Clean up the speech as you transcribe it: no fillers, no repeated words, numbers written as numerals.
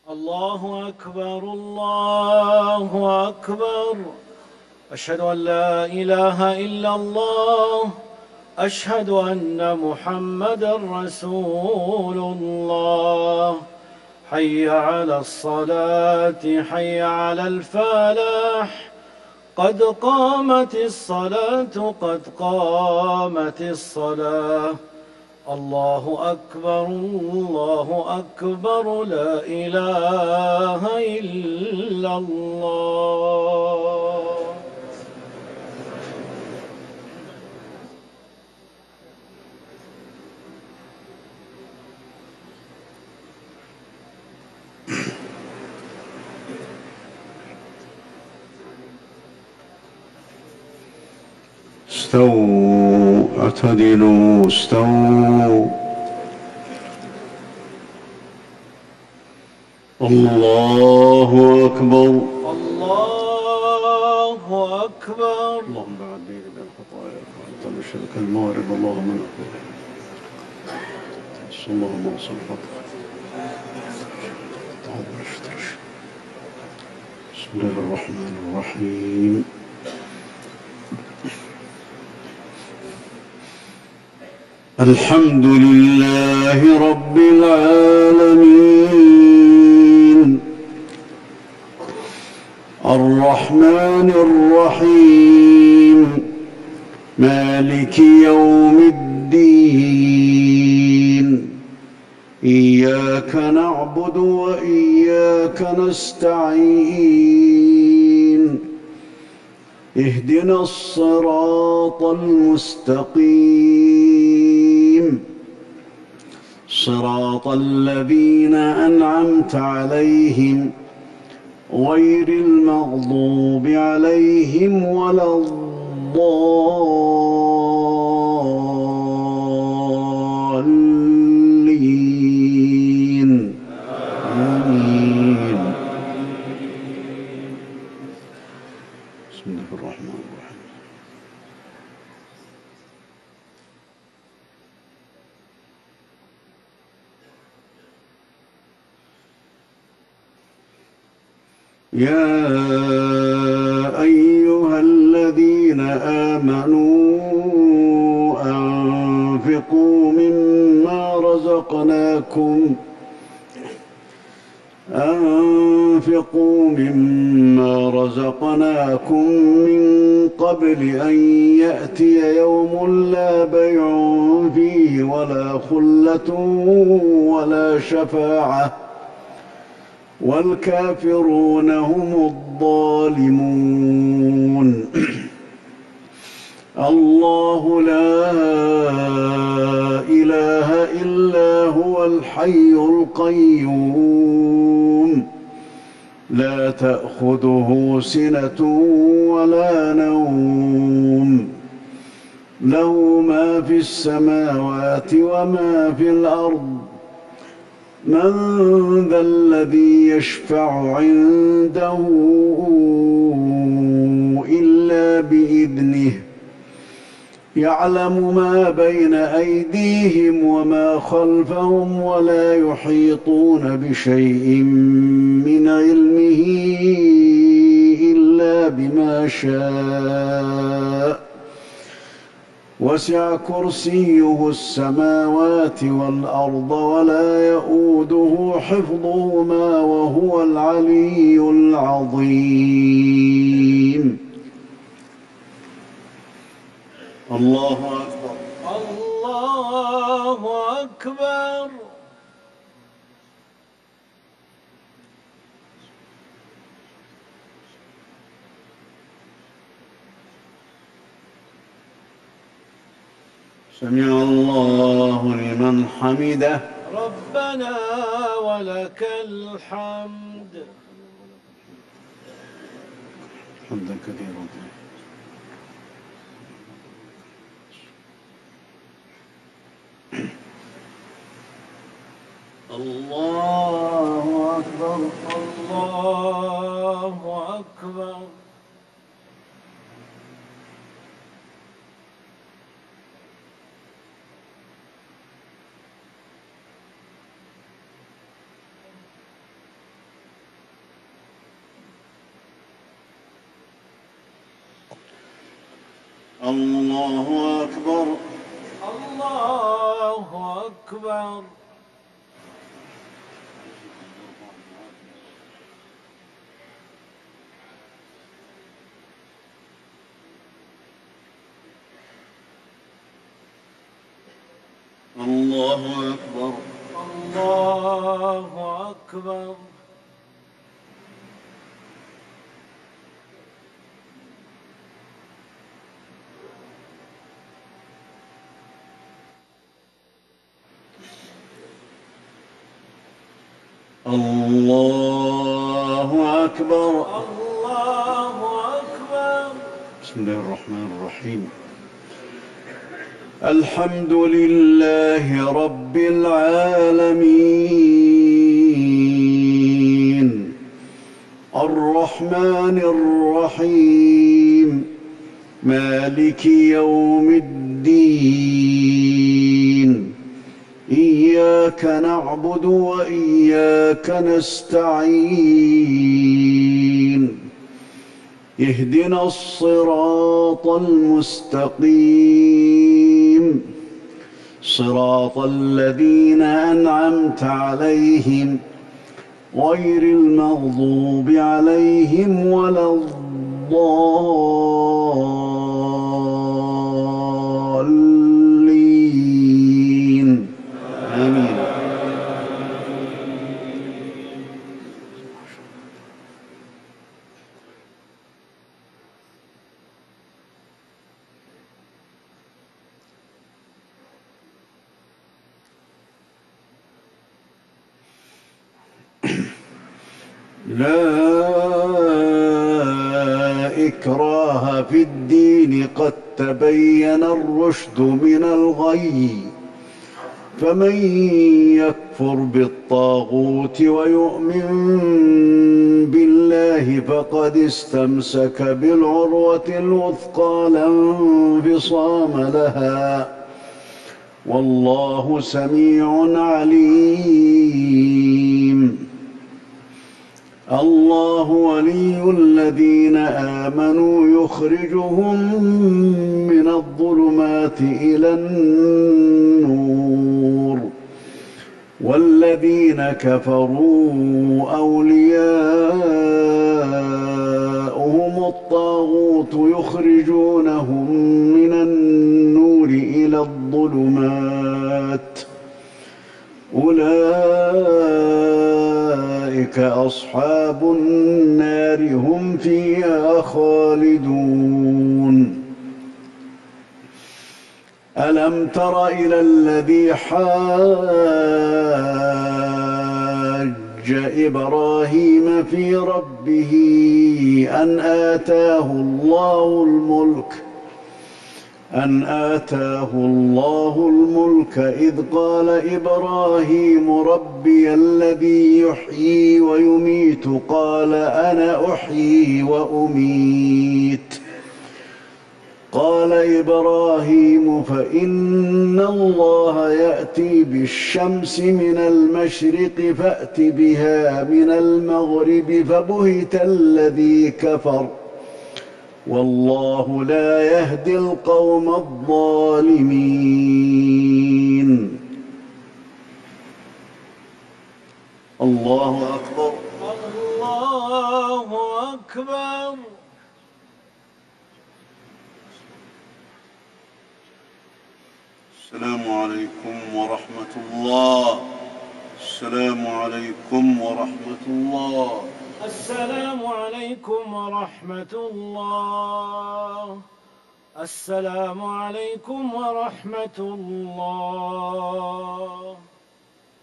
الله أكبر الله أكبر. أشهد أن لا إله إلا الله. أشهد أن محمدًا رسول الله. حي على الصلاة حي على الفلاح. قد قامت الصلاة قد قامت الصلاة. الله أكبر الله أكبر لا إله إلا الله. استووا اعتدلوا استووا. الله أكبر الله أكبر. اللهم بعد بيني وبين خطاياك وأنت الشرك المغرب اللهم نقبل اللهم وصل فضلك. بسم الله الرحمن الرحيم. الحمد لله رب العالمين الرحمن الرحيم مالك يوم الدين إياك نعبد وإياك نستعين اهدنا الصراط المستقيم صراط الذين أنعمت عليهم غير المغضوب عليهم ولا الضالين آمين. بسم الله الرحمن الرحيم. يا أيها الذين آمنوا أنفقوا مما رزقناكم من قبل أن يأتي يوم لا بيع فيه ولا خلة ولا شفاعة والكافرون هم الظالمون. الله لا إله إلا هو الحي القيوم لا تأخذه سنة ولا نوم له ما في السماوات وما في الأرض. من ذا الذي يشفع عنده إلا بإذنه يعلم ما بين أيديهم وما خلفهم ولا يحيطون بشيء من علمه إلا بما شاء وسع كرسيه السماوات والأرض ولا يئوده حفظهما وهو العلي العظيم. الله أكبر الله أكبر. سمع الله لمن حمده ربنا ولك الحمد. حمدا كثيرا. الله أكبر الله أكبر. الله أكبر. الله أكبر. الله أكبر. الله أكبر. الله أكبر. الله أكبر. بسم الله الرحمن الرحيم. الحمد لله رب العالمين الرحمن الرحيم مالك يوم الدين إياك نعبد وإياك نستعين اهدنا الصراط المستقيم صراط الذين أنعمت عليهم غير المغضوب عليهم ولا الضالين آمين. لا إكراه في الدين قد تبين الرشد من الغي فمن يكفر بالطاغوت ويؤمن بالله فقد استمسك بالعروة الوثقى لا انفصام لها والله سميع عليم. الله ولي الذين آمنوا يخرجهم من الظلمات إلى النور والذين كفروا أولياؤهم الطاغوت يخرجونهم من النور إلى الظلمات أولئك أصحاب النار هم فيها خالدون. ألم تر إلى الذي حاج إبراهيم في ربه أن آتاه الله الملك إذ قال إبراهيم ربي الذي يحيي ويميت قال أنا أحيي وأميت قال إبراهيم فإن الله يأتي بالشمس من المشرق فأت بها من المغرب فبهت الذي كفر والله لا يهدي القوم الظالمين. الله أكبر. الله أكبر. السلام عليكم ورحمة الله. السلام عليكم ورحمة الله. السلام عليكم ورحمة الله. السلام عليكم ورحمة الله.